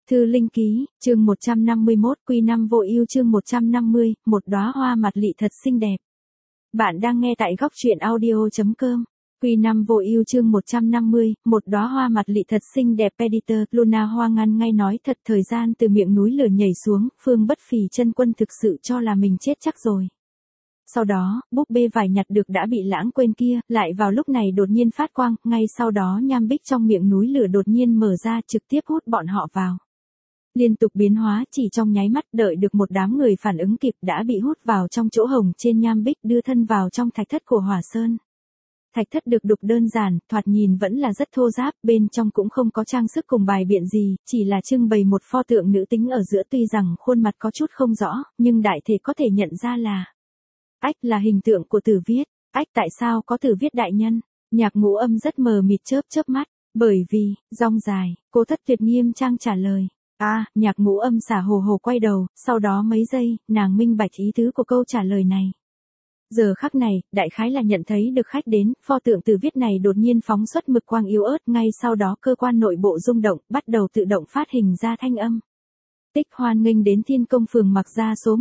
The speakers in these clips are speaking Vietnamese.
Thư Linh Ký, chương 151, Quy 5 Vô Ưu chương 150, một đóa hoa mặt lị thật xinh đẹp. Bạn đang nghe tại góc truyện audio.com. Quy 5 Vô Ưu chương 150, một đóa hoa mặt lị thật xinh đẹp. Editor, Luna Hoa ngăn ngay nói thật, thời gian từ miệng núi lửa nhảy xuống, Phương Bất Phì chân quân thực sự cho là mình chết chắc rồi. Sau đó, búp bê vải nhặt được đã bị lãng quên kia, lại vào lúc này đột nhiên phát quang, ngay sau đó nham bích trong miệng núi lửa đột nhiên mở ra trực tiếp hút bọn họ vào. Liên tục biến hóa chỉ trong nháy mắt, đợi được một đám người phản ứng kịp đã bị hút vào trong chỗ hồng trên nham bích, đưa thân vào trong thạch thất của Hỏa Sơn. Thạch thất được đục đơn giản, thoạt nhìn vẫn là rất thô ráp, bên trong cũng không có trang sức cùng bài biện gì, chỉ là trưng bày một pho tượng nữ tính ở giữa, tuy rằng khuôn mặt có chút không rõ, nhưng đại thể có thể nhận ra là ách là hình tượng của Tử Viết. Ách, tại sao có Tử Viết đại nhân? Nhạc Ngũ Âm rất mờ mịt chớp mắt, bởi vì, rong dài, Cố Thất Tuyệt nghiêm trang trả lời. Nhạc Ngũ Âm xả hồ hồ quay đầu, sau đó mấy giây, nàng minh bạch ý tứ của câu trả lời này. Giờ khắc này, đại khái là nhận thấy được khách đến, pho tượng Tử Viết này đột nhiên phóng xuất mực quang yếu ớt, ngay sau đó cơ quan nội bộ rung động, bắt đầu tự động phát hình ra thanh âm. Tích hoan nghênh đến Thiên Công Phường Mặc Gia số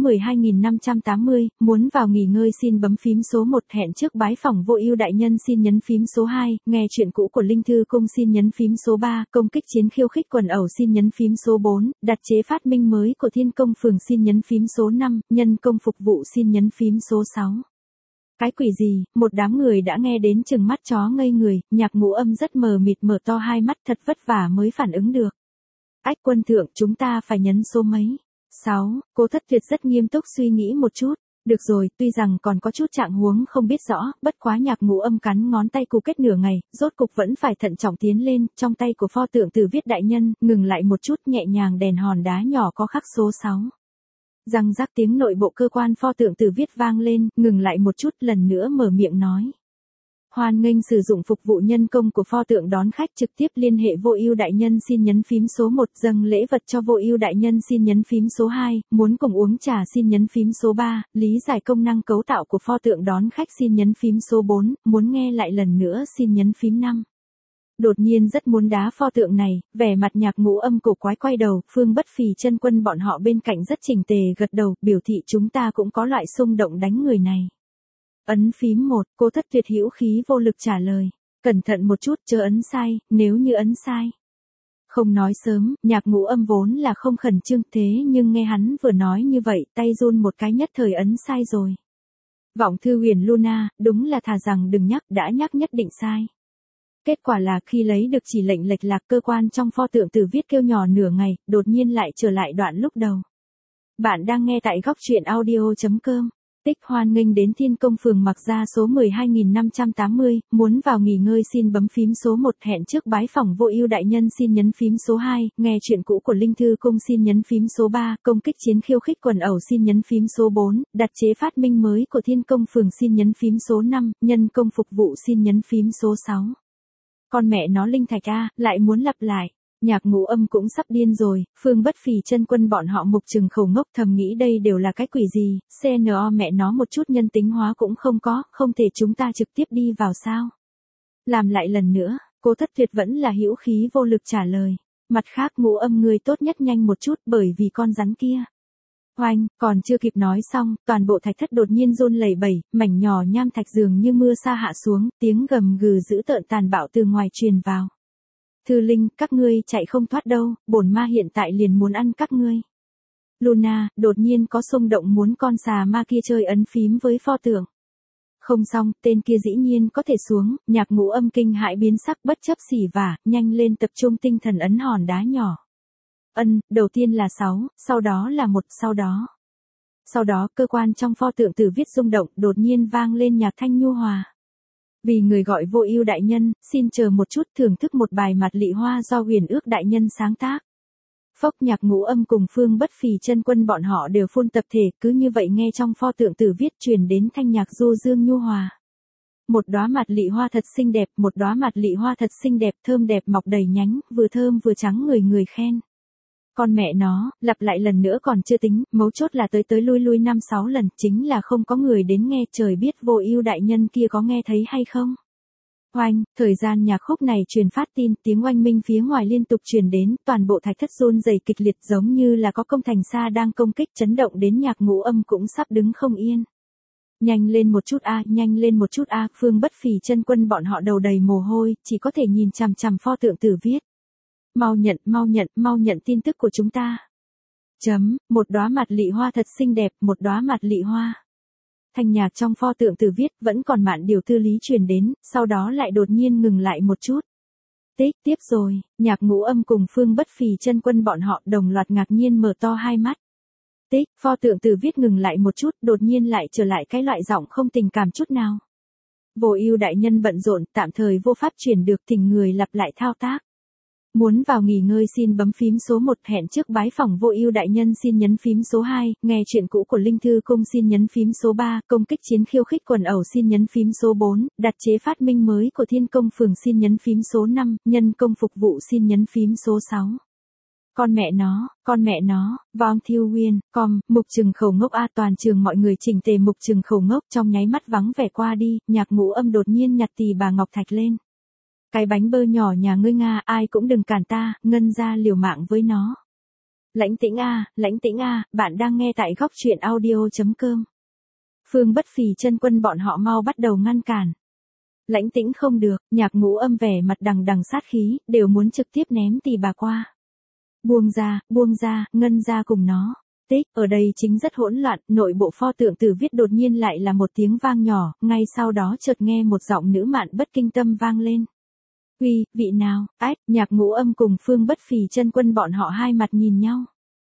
12580, muốn vào nghỉ ngơi xin bấm phím số 1, hẹn trước bái phỏng Vô Ưu đại nhân xin nhấn phím số 2, nghe chuyện cũ của Linh Thư Cung xin nhấn phím số 3, công kích chiến khiêu khích quần ẩu xin nhấn phím số 4, đặt chế phát minh mới của Thiên Công Phường xin nhấn phím số 5, nhân công phục vụ xin nhấn phím số 6. Cái quỷ gì, một đám người đã nghe đến chừng mắt chó ngây người, Nhạc Ngũ Âm rất mờ mịt mở to hai mắt, thật vất vả mới phản ứng được. Ách quân thượng, chúng ta phải nhấn số mấy? 6, Cố Thất Tuyệt rất nghiêm túc suy nghĩ một chút. Được rồi, tuy rằng còn có chút trạng huống không biết rõ, bất quá Nhạc Ngũ Âm cắn ngón tay cù kết nửa ngày, rốt cục vẫn phải thận trọng tiến lên, trong tay của pho tượng Tử Viết đại nhân, ngừng lại một chút, nhẹ nhàng đèn hòn đá nhỏ có khắc số 6. Răng rắc tiếng nội bộ cơ quan pho tượng Tử Viết vang lên, ngừng lại một chút, lần nữa mở miệng nói. Hoan nghênh sử dụng phục vụ nhân công của pho tượng đón khách, trực tiếp liên hệ Vô Ưu đại nhân xin nhấn phím số 1, dâng lễ vật cho Vô Ưu đại nhân xin nhấn phím số 2, muốn cùng uống trà xin nhấn phím số 3, lý giải công năng cấu tạo của pho tượng đón khách xin nhấn phím số 4, muốn nghe lại lần nữa xin nhấn phím 5. Đột nhiên rất muốn đá pho tượng này, vẻ mặt Nhạc Ngũ Âm cổ quái quay đầu, Phương Bất Phì chân quân bọn họ bên cạnh rất chỉnh tề gật đầu, biểu thị chúng ta cũng có loại xung động đánh người này. Ấn phím 1, Cố Thất Tuyệt hữu khí vô lực trả lời. Cẩn thận một chút, chớ ấn sai, nếu như ấn sai. Không nói sớm, Nhạc Ngũ Âm vốn là không khẩn trương, thế nhưng nghe hắn vừa nói như vậy, tay run một cái nhất thời ấn sai rồi. Vọng thư huyền Luna, đúng là thà rằng đừng nhắc, đã nhắc nhất định sai. Kết quả là khi lấy được chỉ lệnh lệch lạc, cơ quan trong pho tượng Tử Viết kêu nhỏ nửa ngày, đột nhiên lại trở lại đoạn lúc đầu. Bạn đang nghe tại góc truyện audio.com. Tích hoan nghênh đến Thiên Công Phường Mặc Gia số 12580, muốn vào nghỉ ngơi xin bấm phím số 1, hẹn trước bái phỏng Vô Ưu đại nhân xin nhấn phím số 2, nghe chuyện cũ của Linh Thư Cung xin nhấn phím số 3, công kích chiến khiêu khích quần ẩu xin nhấn phím số 4, đặt chế phát minh mới của Thiên Công Phường xin nhấn phím số 5, nhân công phục vụ xin nhấn phím số 6. Con mẹ nó linh thạch lại muốn lặp lại. Nhạc Ngũ Âm cũng sắp điên rồi, Phương Bất Phì chân quân bọn họ mục trừng khẩu ngốc, thầm nghĩ đây đều là cái quỷ gì, CNO mẹ nó một chút nhân tính hóa cũng không có, không thể chúng ta trực tiếp đi vào sao? Làm lại lần nữa, Cố Thất Tuyệt vẫn là hữu khí vô lực trả lời. Mặt khác Ngũ Âm ngươi tốt nhất nhanh một chút, bởi vì con rắn kia. Oanh, còn chưa kịp nói xong, toàn bộ thạch thất đột nhiên run lẩy bẩy, mảnh nhỏ nham thạch dường như mưa sa hạ xuống, tiếng gầm gừ dữ tợn tàn bạo từ ngoài truyền vào. Thư Linh, các ngươi chạy không thoát đâu, bổn ma hiện tại liền muốn ăn các ngươi. Luna, đột nhiên có xung động muốn con xà ma kia chơi ấn phím với pho tượng. Không xong, tên kia dĩ nhiên có thể xuống, Nhạc Ngũ Âm kinh hãi biến sắc bất chấp xỉ vả, nhanh lên tập trung tinh thần ấn hòn đá nhỏ. Đầu tiên là 6, sau đó là 1, Sau đó cơ quan trong pho tượng Tử Viết rung động, đột nhiên vang lên nhạc thanh nhu hòa. Vì người gọi Vô Ưu đại nhân, xin chờ một chút, thưởng thức một bài mặt lị hoa do Huyền Ước đại nhân sáng tác. Phốc, Nhạc Ngũ Âm cùng Phương Bất Phì chân quân bọn họ đều phun tập thể, cứ như vậy nghe trong pho tượng Tử Viết truyền đến thanh nhạc du dương nhu hòa. Một đóa mặt lị hoa thật xinh đẹp, một đóa mặt lị hoa thật xinh đẹp, thơm đẹp mọc đầy nhánh, vừa thơm vừa trắng, người khen. Con mẹ nó, lặp lại lần nữa còn chưa tính, mấu chốt là tới lui 5-6 lần, chính là không có người đến nghe, trời biết Vô Ưu đại nhân kia có nghe thấy hay không. Oanh, thời gian nhạc khúc này truyền phát tin, tiếng oanh minh phía ngoài liên tục truyền đến, toàn bộ thạch thất run rẩy kịch liệt giống như là có công thành xa đang công kích, chấn động đến Nhạc Ngũ Âm cũng sắp đứng không yên. Nhanh lên một chút a, nhanh lên một chút a, Phương Bất Phì Chân Quân bọn họ đầu đầy mồ hôi, chỉ có thể nhìn chằm chằm pho tượng Tử viết. Mau nhận, mau nhận, mau nhận tin tức của chúng ta. Một đóa mặt lị hoa thật xinh đẹp, một đóa mặt lị hoa. Thanh nhạc trong pho tượng Tử viết vẫn còn mạn điều tư lý truyền đến, sau đó lại đột nhiên ngừng lại một chút. Tiếp rồi, Nhạc Ngũ Âm cùng Phương Bất Phì Chân Quân bọn họ đồng loạt ngạc nhiên mở to hai mắt. Pho tượng Tử viết ngừng lại một chút, đột nhiên lại trở lại cái loại giọng không tình cảm chút nào. Vô Ưu đại nhân bận rộn, tạm thời vô pháp chuyển được, thỉnh người lặp lại thao tác. Muốn vào nghỉ ngơi xin bấm phím số 1, hẹn trước bái phỏng Vô Ưu đại nhân xin nhấn phím số 2, nghe chuyện cũ của Linh Thư Cung xin nhấn phím số 3, công kích chiến khiêu khích quần ẩu xin nhấn phím số 4, đặt chế phát minh mới của Thiên Công Phường xin nhấn phím số 5, nhân công phục vụ xin nhấn phím số 6. Con mẹ nó, Vong Thiêu Nguyên, Mục Trừng Khẩu ngốc a, toàn trường mọi người chỉnh tề Mục Trừng Khẩu ngốc, trong nháy mắt vắng vẻ qua đi, Nhạc Ngũ Âm đột nhiên nhặt tỳ bà ngọc thạch lên. Cái bánh bơ nhỏ nhà ngươi Nga, ai cũng đừng cản ta, Ngân ra liều mạng với nó. Lãnh Tĩnh a, bạn đang nghe tại góc truyện audio.com. Phương Bất Phì Chân Quân bọn họ mau bắt đầu ngăn cản. Lãnh Tĩnh không được, Nhạc Ngũ Âm vẻ mặt đằng đằng sát khí, đều muốn trực tiếp ném tỳ bà qua. Buông ra, Ngân ra cùng nó. Ở đây chính rất hỗn loạn, nội bộ pho tượng Tử viết đột nhiên lại là một tiếng vang nhỏ, ngay sau đó chợt nghe một giọng nữ mạn bất kinh tâm vang lên. Vị nào, Nhạc Ngũ Âm cùng Phương Bất Phì Chân Quân bọn họ hai mặt nhìn nhau.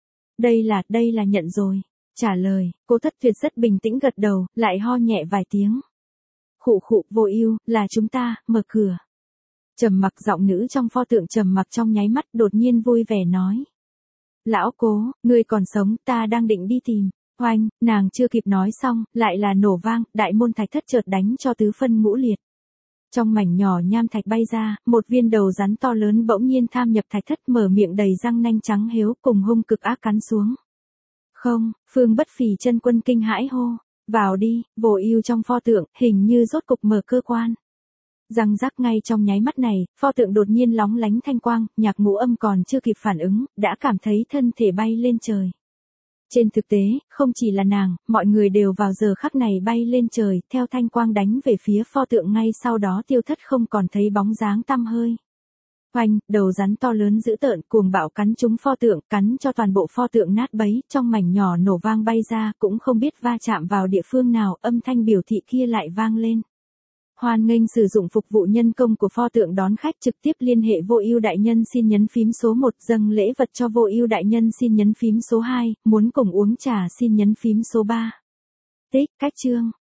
Đây là nhận rồi. Trả lời, Cố Thất Tuyệt rất bình tĩnh gật đầu, lại ho nhẹ vài tiếng. Khụ, Vô Ưu, là chúng ta, mở cửa. Trầm mặc, giọng nữ trong pho tượng trầm mặc trong nháy mắt, đột nhiên vui vẻ nói. Lão Cố, ngươi còn sống, ta đang định đi tìm. Oanh, nàng chưa kịp nói xong, lại là nổ vang, đại môn thạch thất chợt đánh cho tứ phân ngũ liệt. Trong mảnh nhỏ nham thạch bay ra, một viên đầu rắn to lớn bỗng nhiên tham nhập thạch thất, mở miệng đầy răng nanh trắng héo cùng hung cực ác cắn xuống. Không, Phương Bất Phì Chân Quân kinh hãi hô. Vào đi, Vô Ưu trong pho tượng, hình như rốt cục mở cơ quan. Răng rắc, ngay trong nháy mắt này, pho tượng đột nhiên lóng lánh thanh quang, Nhạc Ngũ Âm còn chưa kịp phản ứng, đã cảm thấy thân thể bay lên trời. Trên thực tế, không chỉ là nàng, mọi người đều vào giờ khắc này bay lên trời, theo thanh quang đánh về phía pho tượng, ngay sau đó tiêu thất không còn thấy bóng dáng tăm hơi. Oanh, đầu rắn to lớn dữ tợn cuồng bạo cắn trúng pho tượng, cắn cho toàn bộ pho tượng nát bấy, trong mảnh nhỏ nổ vang bay ra, cũng không biết va chạm vào địa phương nào, âm thanh biểu thị kia lại vang lên. Hoan nghênh sử dụng phục vụ nhân công của pho tượng đón khách, trực tiếp liên hệ Vô Ưu đại nhân xin nhấn phím số 1, dâng lễ vật cho Vô Ưu đại nhân xin nhấn phím số 2, muốn cùng uống trà xin nhấn phím số 3. Cách chương